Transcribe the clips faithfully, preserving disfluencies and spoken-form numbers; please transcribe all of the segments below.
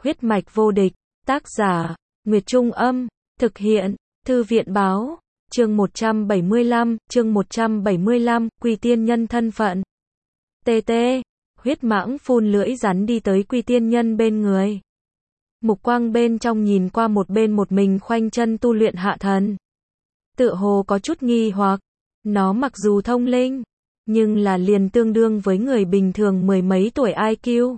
Huyết mạch vô địch, tác giả, Nguyệt Trung Âm, thực hiện, Thư viện Báo, chương một trăm bảy mươi lăm, chương một trăm bảy mươi lăm, Quy Tiên Nhân thân phận. tê tê, huyết mãng phun lưỡi rắn đi tới Quy Tiên Nhân bên người. Mục quang bên trong nhìn qua một bên một mình khoanh chân tu luyện Hạ Thần. Tựa hồ có chút nghi hoặc, nó mặc dù thông linh, nhưng là liền tương đương với người bình thường mười mấy tuổi i kiu.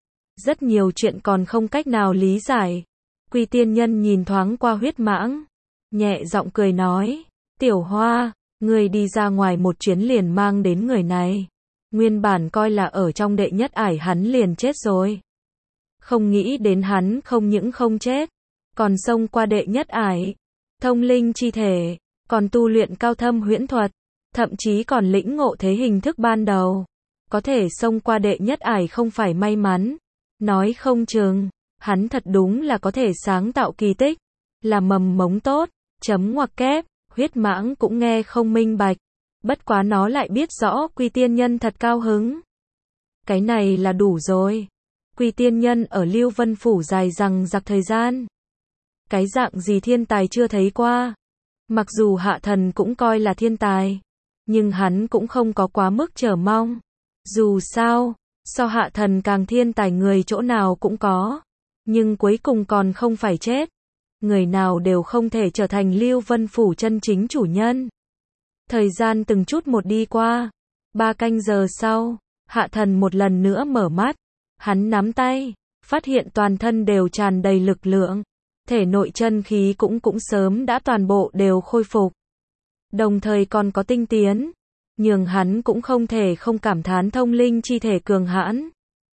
Rất nhiều chuyện còn không cách nào lý giải. Quy Tiên Nhân nhìn thoáng qua huyết mãng, nhẹ giọng cười nói, Tiểu Hoa, người đi ra ngoài một chuyến liền mang đến người này. Nguyên bản coi là ở trong đệ nhất ải hắn liền chết rồi. Không nghĩ đến hắn không những không chết, còn xông qua đệ nhất ải, thông linh chi thể, còn tu luyện cao thâm huyễn thuật, thậm chí còn lĩnh ngộ thế hình thức ban đầu. Có thể xông qua đệ nhất ải không phải may mắn, nói không chừng, hắn thật đúng là có thể sáng tạo kỳ tích, là mầm mống tốt, chấm ngoặc kép, huyết mãng cũng nghe không minh bạch, bất quá nó lại biết rõ Quy Tiên Nhân thật cao hứng. Cái này là đủ rồi. Quy Tiên Nhân ở Lưu Vân Phủ dài dằng dặc thời gian. Cái dạng gì thiên tài chưa thấy qua. Mặc dù Hạ Thần cũng coi là thiên tài, nhưng hắn cũng không có quá mức chờ mong. Dù sao, so Hạ Thần càng thiên tài người chỗ nào cũng có, nhưng cuối cùng còn không phải chết. Người nào đều không thể trở thành Lưu Vân Phủ chân chính chủ nhân. Thời gian từng chút một đi qua. Ba canh giờ sau, Hạ Thần một lần nữa mở mắt. Hắn nắm tay, phát hiện toàn thân đều tràn đầy lực lượng. Thể nội chân khí cũng cũng sớm đã toàn bộ đều khôi phục. Đồng thời còn có tinh tiến. Nhưng hắn cũng không thể không cảm thán thông linh chi thể cường hãn.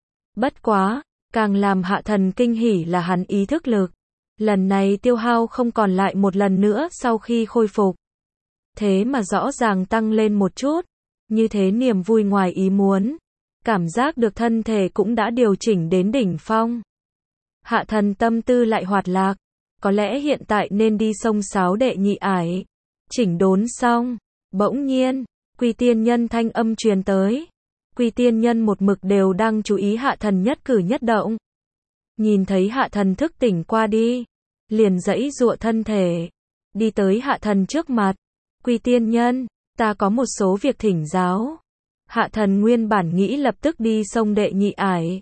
Bất quá, càng làm Hạ Thần kinh hỉ là hắn ý thức lực. Lần này tiêu hao không còn lại một lần nữa sau khi khôi phục. Thế mà rõ ràng tăng lên một chút. Như thế niềm vui ngoài ý muốn. Cảm giác được thân thể cũng đã điều chỉnh đến đỉnh phong. Hạ Thần tâm tư lại hoạt lạc. Có lẽ hiện tại nên đi sông Sáo đệ nhị ải. Chỉnh đốn xong. Bỗng nhiên, Quy Tiên Nhân thanh âm truyền tới. Quy Tiên Nhân một mực đều đang chú ý Hạ Thần nhất cử nhất động. Nhìn thấy Hạ Thần thức tỉnh qua đi, liền giãy giụa thân thể, đi tới Hạ Thần trước mặt. Quy Tiên Nhân, ta có một số việc thỉnh giáo. Hạ Thần nguyên bản nghĩ lập tức đi sông đệ nhị ải.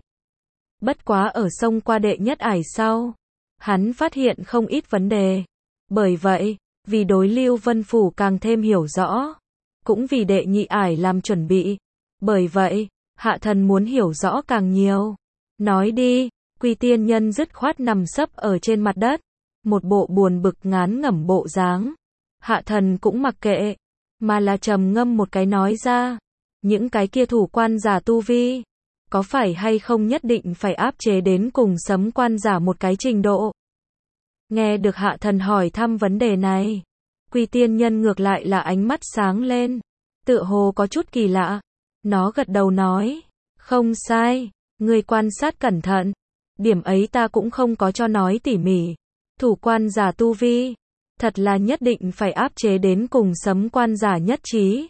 Bất quá ở sông qua đệ nhất ải sau, hắn phát hiện không ít vấn đề. Bởi vậy, vì đối Lưu Vân Phủ càng thêm hiểu rõ, cũng vì đệ nhị ải làm chuẩn bị. Bởi vậy, Hạ Thần muốn hiểu rõ càng nhiều. Nói đi. Quy Tiên Nhân dứt khoát nằm sấp ở trên mặt đất, một bộ buồn bực ngán ngẩm bộ dáng. Hạ Thần cũng mặc kệ, mà là trầm ngâm một cái nói ra, những cái kia thủ quan giả tu vi, có phải hay không nhất định phải áp chế đến cùng sấm quan giả một cái trình độ. Nghe được Hạ Thần hỏi thăm vấn đề này, Quy Tiên Nhân ngược lại là ánh mắt sáng lên, tựa hồ có chút kỳ lạ. Nó gật đầu nói, không sai, ngươi quan sát cẩn thận. Điểm ấy ta cũng không có cho nói tỉ mỉ. Thủ quan giả tu vi, thật là nhất định phải áp chế đến cùng sấm quan giả nhất trí.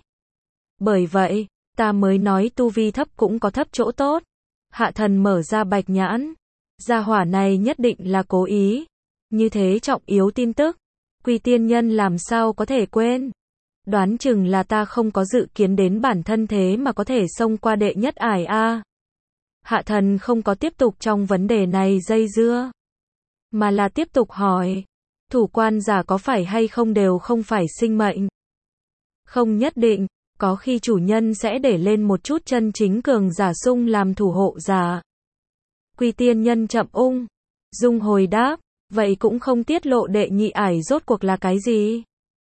Bởi vậy, ta mới nói tu vi thấp cũng có thấp chỗ tốt. Hạ Thần mở ra bạch nhãn. Gia hỏa này nhất định là cố ý. Như thế trọng yếu tin tức, Quy Tiên Nhân làm sao có thể quên. Đoán chừng là ta không có dự kiến đến bản thân thế mà có thể xông qua đệ nhất ải a. Hạ Thần không có tiếp tục trong vấn đề này dây dưa, mà là tiếp tục hỏi, thủ quan giả có phải hay không đều không phải sinh mệnh? Không nhất định, có khi chủ nhân sẽ để lên một chút chân chính cường giả sung làm thủ hộ giả. Quy Tiên Nhân chậm ung dung hồi đáp, vậy cũng không tiết lộ đệ nhị ải rốt cuộc là cái gì?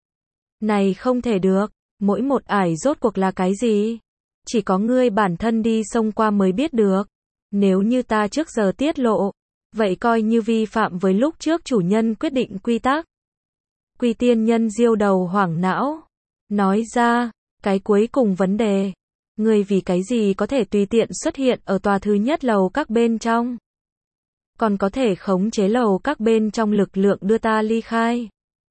Này không thể được, mỗi một ải rốt cuộc là cái gì? Chỉ có ngươi bản thân đi xông qua mới biết được. Nếu như ta trước giờ tiết lộ, vậy coi như vi phạm với lúc trước chủ nhân quyết định quy tắc. Quy Tiên Nhân diêu đầu hoảng não, nói ra, cái cuối cùng vấn đề, ngươi vì cái gì có thể tùy tiện xuất hiện ở tòa thứ nhất lầu các bên trong, còn có thể khống chế lầu các bên trong lực lượng đưa ta ly khai.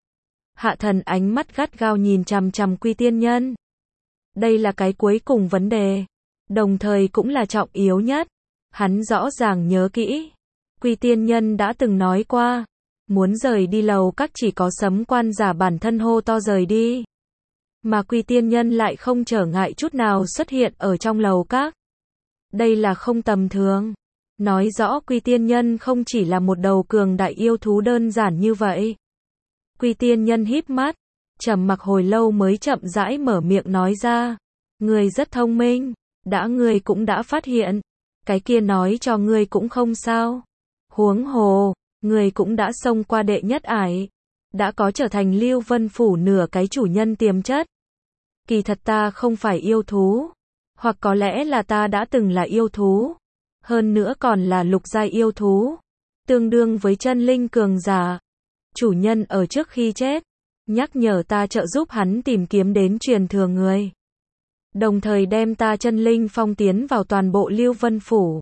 Hạ Thần ánh mắt gắt gao nhìn chằm chằm Quy Tiên Nhân. Đây là cái cuối cùng vấn đề, đồng thời cũng là trọng yếu nhất. Hắn rõ ràng nhớ kỹ, Quy tiên nhân đã từng nói qua, muốn rời đi lầu các chỉ có Sấm Quan giả bản thân hô to rời đi. Mà Quy tiên nhân lại không trở ngại chút nào xuất hiện ở trong lầu các. Đây là không tầm thường. Nói rõ Quy tiên nhân không chỉ là một đầu cường đại yêu thú đơn giản như vậy. Quy tiên nhân híp mắt, trầm mặc hồi lâu mới chậm rãi mở miệng nói ra. Ngươi rất thông minh, đã ngươi cũng đã phát hiện, cái kia nói cho ngươi cũng không sao. Huống hồ, ngươi cũng đã xông qua đệ nhất ải, đã có trở thành Lưu Vân Phủ nửa cái chủ nhân tiềm chất. Kỳ thật ta không phải yêu thú, hoặc có lẽ là ta đã từng là yêu thú, hơn nữa còn là lục giai yêu thú, tương đương với chân linh cường giả. Chủ nhân ở trước khi chết, nhắc nhở ta trợ giúp hắn tìm kiếm đến truyền thừa người, đồng thời đem ta chân linh phong tiến vào toàn bộ Lưu Vân Phủ.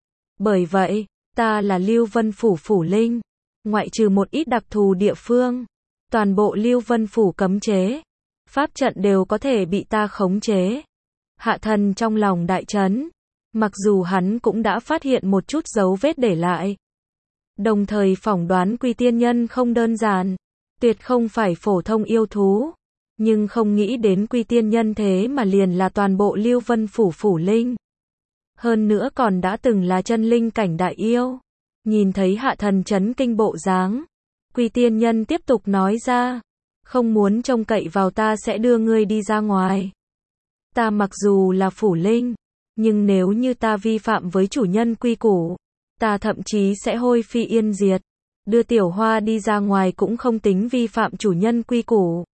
Bởi vậy, ta là Lưu Vân Phủ phủ linh, ngoại trừ một ít đặc thù địa phương, toàn bộ Lưu Vân Phủ cấm chế, pháp trận đều có thể bị ta khống chế. Hạ Thần trong lòng đại chấn, mặc dù hắn cũng đã phát hiện một chút dấu vết để lại, đồng thời phỏng đoán Quy tiên nhân không đơn giản, tuyệt không phải phổ thông yêu thú, nhưng không nghĩ đến Quy tiên nhân thế mà liền là toàn bộ Lưu Vân Phủ phủ linh. Hơn nữa còn đã từng là chân linh cảnh đại yêu. Nhìn thấy Hạ Thần chấn kinh bộ dáng, Quy tiên nhân tiếp tục nói ra, không muốn trông cậy vào ta sẽ đưa ngươi đi ra ngoài. Ta mặc dù là phủ linh, nhưng nếu như ta vi phạm với chủ nhân quy củ, ta thậm chí sẽ hôi phi yên diệt. Đưa Tiểu Hoa đi ra ngoài cũng không tính vi phạm chủ nhân quy củ.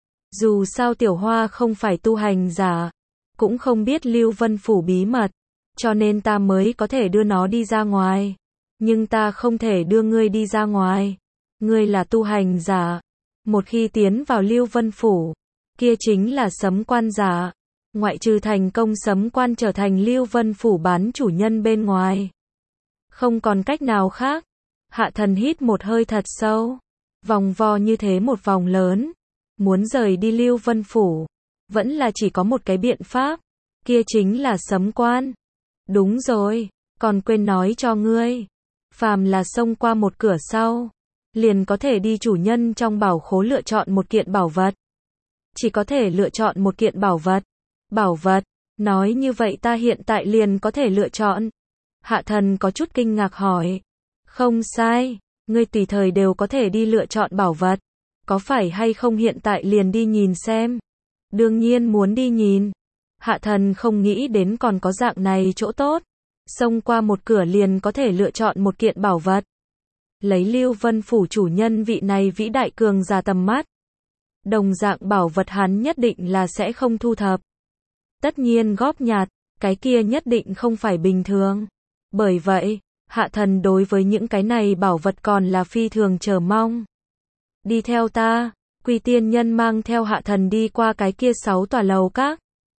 Dù sao Tiểu Hoa không phải tu hành giả, cũng không biết Lưu Vân Phủ bí mật, cho nên ta mới có thể đưa nó đi ra ngoài. Nhưng ta không thể đưa ngươi đi ra ngoài. Ngươi là tu hành giả. Một khi tiến vào Lưu Vân Phủ, kia chính là Sấm Quan giả. Ngoại trừ thành công Sấm Quan trở thành Lưu Vân Phủ bán chủ nhân bên ngoài, không còn cách nào khác. Hạ Thần hít một hơi thật sâu, vòng vo như thế một vòng lớn, muốn rời đi Lưu Vân Phủ, vẫn là chỉ có một cái biện pháp, kia chính là Sấm Quan. Đúng rồi, còn quên nói cho ngươi, phàm là xông qua một cửa sau, liền có thể đi chủ nhân trong bảo khố lựa chọn một kiện bảo vật. Chỉ có thể lựa chọn một kiện bảo vật. Bảo vật, nói như vậy ta hiện tại liền có thể lựa chọn. Hạ Thần có chút kinh ngạc hỏi. Không sai, ngươi tùy thời đều có thể đi lựa chọn bảo vật. Có phải hay không hiện tại liền đi nhìn xem? Đương nhiên muốn đi nhìn. Hạ Thần không nghĩ đến còn có dạng này chỗ tốt. Xông qua một cửa liền có thể lựa chọn một kiện bảo vật. Lấy Lưu Vân Phủ chủ nhân vị này vĩ đại cường giả tầm mắt, đồng dạng bảo vật hắn nhất định là sẽ không thu thập. Tất nhiên góp nhặt, cái kia nhất định không phải bình thường. Bởi vậy, Hạ Thần đối với những cái này bảo vật còn là phi thường chờ mong. Đi theo ta, Quy tiên nhân mang theo Hạ Thần đi qua cái kia sáu tòa lầu các.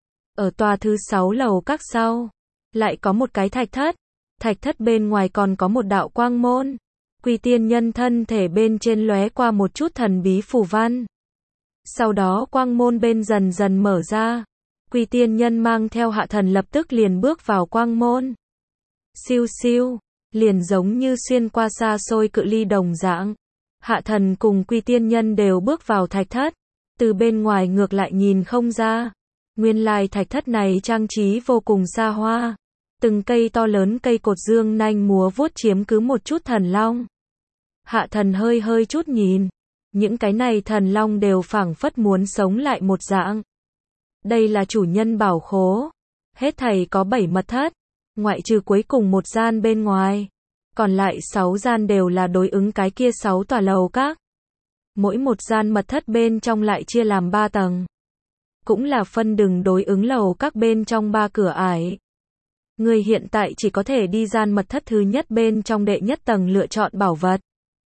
Ở tòa thứ sáu lầu các sau, lại có một cái thạch thất. Thạch thất bên ngoài còn có một đạo quang môn. Quy tiên nhân thân thể bên trên lóe qua một chút thần bí phù văn. Sau đó quang môn bên dần dần mở ra. Quy tiên nhân mang theo Hạ Thần lập tức liền bước vào quang môn. Siêu siêu, liền giống như xuyên qua xa xôi cự ly đồng dạng. Hạ Thần cùng Quy tiên nhân đều bước vào thạch thất. Từ bên ngoài ngược lại nhìn không ra. Nguyên lai thạch thất này trang trí vô cùng xa hoa. Từng cây to lớn cây cột dương nanh múa vuốt chiếm cứ một chút thần long. Hạ Thần hơi hơi chút nhìn. Những cái này thần long đều phảng phất muốn sống lại một dạng. Đây là chủ nhân bảo khố. Hết thảy có bảy mật thất. Ngoại trừ cuối cùng một gian bên ngoài. Còn lại sáu gian đều là đối ứng cái kia sáu tòa lầu các. Mỗi một gian mật thất bên trong lại chia làm ba tầng. Cũng là phân đường đối ứng lầu các bên trong ba cửa ải. Người hiện tại chỉ có thể đi gian mật thất thứ nhất bên trong đệ nhất tầng lựa chọn bảo vật.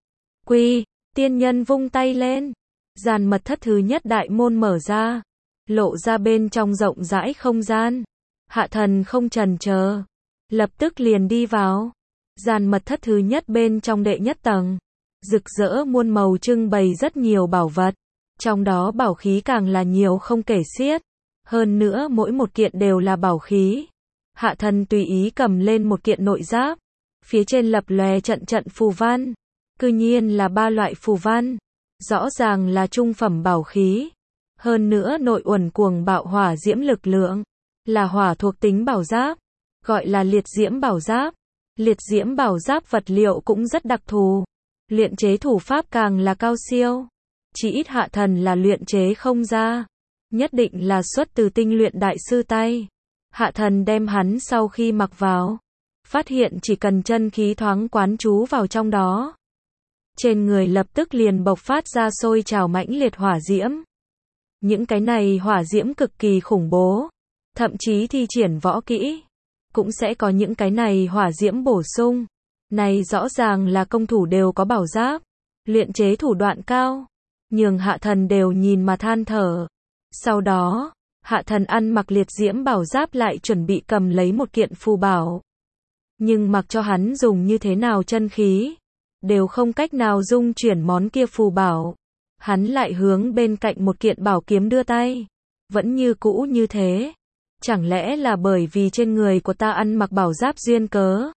Quy, tiên nhân vung tay lên. Gian mật thất thứ nhất đại môn mở ra. Lộ ra bên trong rộng rãi không gian. Hạ Thần không chần chờ, lập tức liền đi vào. Gian mật thất thứ nhất bên trong đệ nhất tầng. Rực rỡ muôn màu trưng bày rất nhiều bảo vật. Trong đó bảo khí càng là nhiều không kể xiết. Hơn nữa mỗi một kiện đều là bảo khí. Hạ Thần tùy ý cầm lên một kiện nội giáp. Phía trên lập lòe trận trận phù văn. Cư nhiên là ba loại phù văn. Rõ ràng là trung phẩm bảo khí. Hơn nữa nội uẩn cuồng bạo hỏa diễm lực lượng. Là hỏa thuộc tính bảo giáp. Gọi là liệt diễm bảo giáp. Liệt diễm bảo giáp vật liệu cũng rất đặc thù. Luyện chế thủ pháp càng là cao siêu. Chỉ ít Hạ Thần là luyện chế không ra. Nhất định là xuất từ tinh luyện đại sư tay. Hạ Thần đem hắn sau khi mặc vào. Phát hiện chỉ cần chân khí thoáng quán chú vào trong đó. Trên người lập tức liền bộc phát ra sôi trào mãnh liệt hỏa diễm. Những cái này hỏa diễm cực kỳ khủng bố. Thậm chí thi triển võ kỹ. Cũng sẽ có những cái này hỏa diễm bổ sung. Này rõ ràng là công thủ đều có bảo giáp. Luyện chế thủ đoạn cao. Nhường Hạ Thần đều nhìn mà than thở. Sau đó, Hạ Thần ăn mặc liệt diễm bảo giáp lại chuẩn bị cầm lấy một kiện phù bảo. Nhưng mặc cho hắn dùng như thế nào chân khí, đều không cách nào dung chuyển món kia phù bảo. Hắn lại hướng bên cạnh một kiện bảo kiếm đưa tay. Vẫn như cũ như thế. Chẳng lẽ là bởi vì trên người của ta ăn mặc bảo giáp duyên cớ?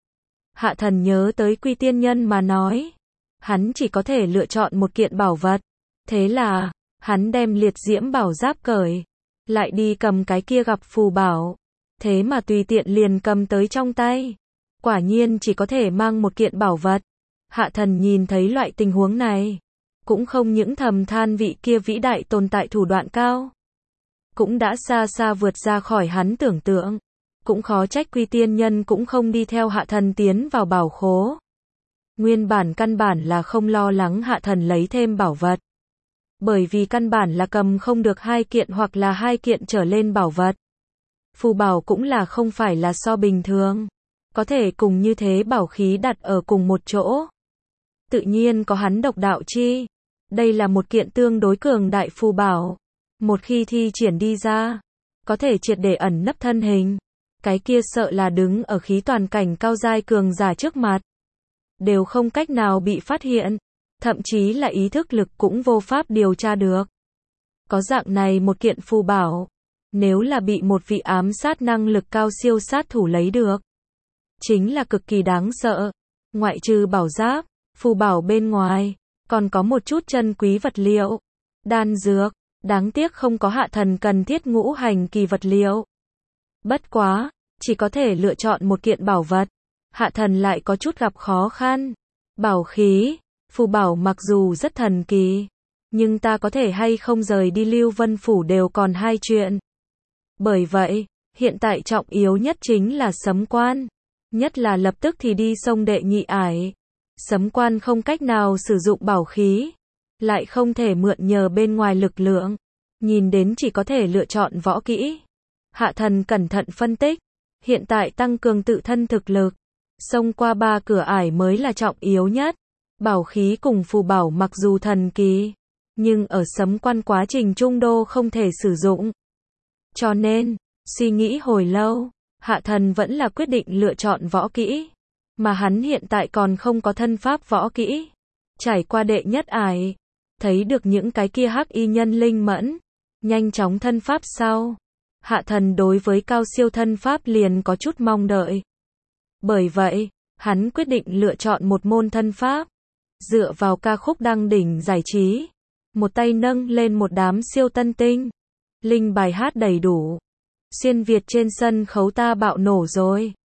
Hạ Thần nhớ tới Quy Tiên Nhân mà nói. Hắn chỉ có thể lựa chọn một kiện bảo vật. Thế là, hắn đem liệt diễm bảo giáp cởi. Lại đi cầm cái kia gặp phù bảo. Thế mà tùy tiện liền cầm tới trong tay. Quả nhiên chỉ có thể mang một kiện bảo vật. Hạ Thần nhìn thấy loại tình huống này. Cũng không những thầm than vị kia vĩ đại tồn tại thủ đoạn cao. Cũng đã xa xa vượt ra khỏi hắn tưởng tượng. Cũng khó trách Quy Tiên Nhân cũng không đi theo Hạ Thần tiến vào bảo khố. Nguyên bản căn bản là không lo lắng Hạ Thần lấy thêm bảo vật. Bởi vì căn bản là cầm không được hai kiện hoặc là hai kiện trở lên bảo vật. Phù bảo cũng là không phải là so bình thường. Có thể cùng như thế bảo khí đặt ở cùng một chỗ. Tự nhiên có hắn độc đạo chi. Đây là một kiện tương đối cường đại phù bảo. Một khi thi triển đi ra, có thể triệt để ẩn nấp thân hình. Cái kia sợ là đứng ở khí toàn cảnh cao giai cường giả trước mặt. Đều không cách nào bị phát hiện. Thậm chí là ý thức lực cũng vô pháp điều tra được. Có dạng này một kiện phù bảo. Nếu là bị một vị ám sát năng lực cao siêu sát thủ lấy được. Chính là cực kỳ đáng sợ. Ngoại trừ bảo giáp, phù bảo bên ngoài. Còn có một chút chân quý vật liệu. Đan dược. Đáng tiếc không có Hạ Thần cần thiết ngũ hành kỳ vật liệu. Bất quá, chỉ có thể lựa chọn một kiện bảo vật. Hạ Thần lại có chút gặp khó khăn. Bảo khí, phù bảo mặc dù rất thần kỳ. Nhưng ta có thể hay không rời đi Lưu Vân Phủ đều còn hai chuyện. Bởi vậy, hiện tại trọng yếu nhất chính là Sấm Quan. Nhất là lập tức thì đi sông Đệ Nhị Ải. Sấm Quan không cách nào sử dụng bảo khí. Lại không thể mượn nhờ bên ngoài lực lượng. Nhìn đến chỉ có thể lựa chọn võ kỹ. Hạ Thần cẩn thận phân tích. Hiện tại tăng cường tự thân thực lực. Xông qua ba cửa ải mới là trọng yếu nhất. Bảo khí cùng phù bảo mặc dù thần kỳ. Nhưng ở Sấm Quan quá trình trung đô không thể sử dụng. Cho nên, suy nghĩ hồi lâu. Hạ Thần vẫn là quyết định lựa chọn võ kỹ. Mà hắn hiện tại còn không có thân pháp võ kỹ. Trải qua đệ nhất ải. Thấy được những cái kia hắc y nhân linh mẫn. Nhanh chóng thân pháp sau. Hạ Thần đối với cao siêu thân pháp liền có chút mong đợi. Bởi vậy, hắn quyết định lựa chọn một môn thân pháp. Dựa vào ca khúc đăng đỉnh giải trí. Một tay nâng lên một đám siêu tân tinh. Linh bài hát đầy đủ. Xuyên Việt trên sân khấu ta bạo nổ rồi.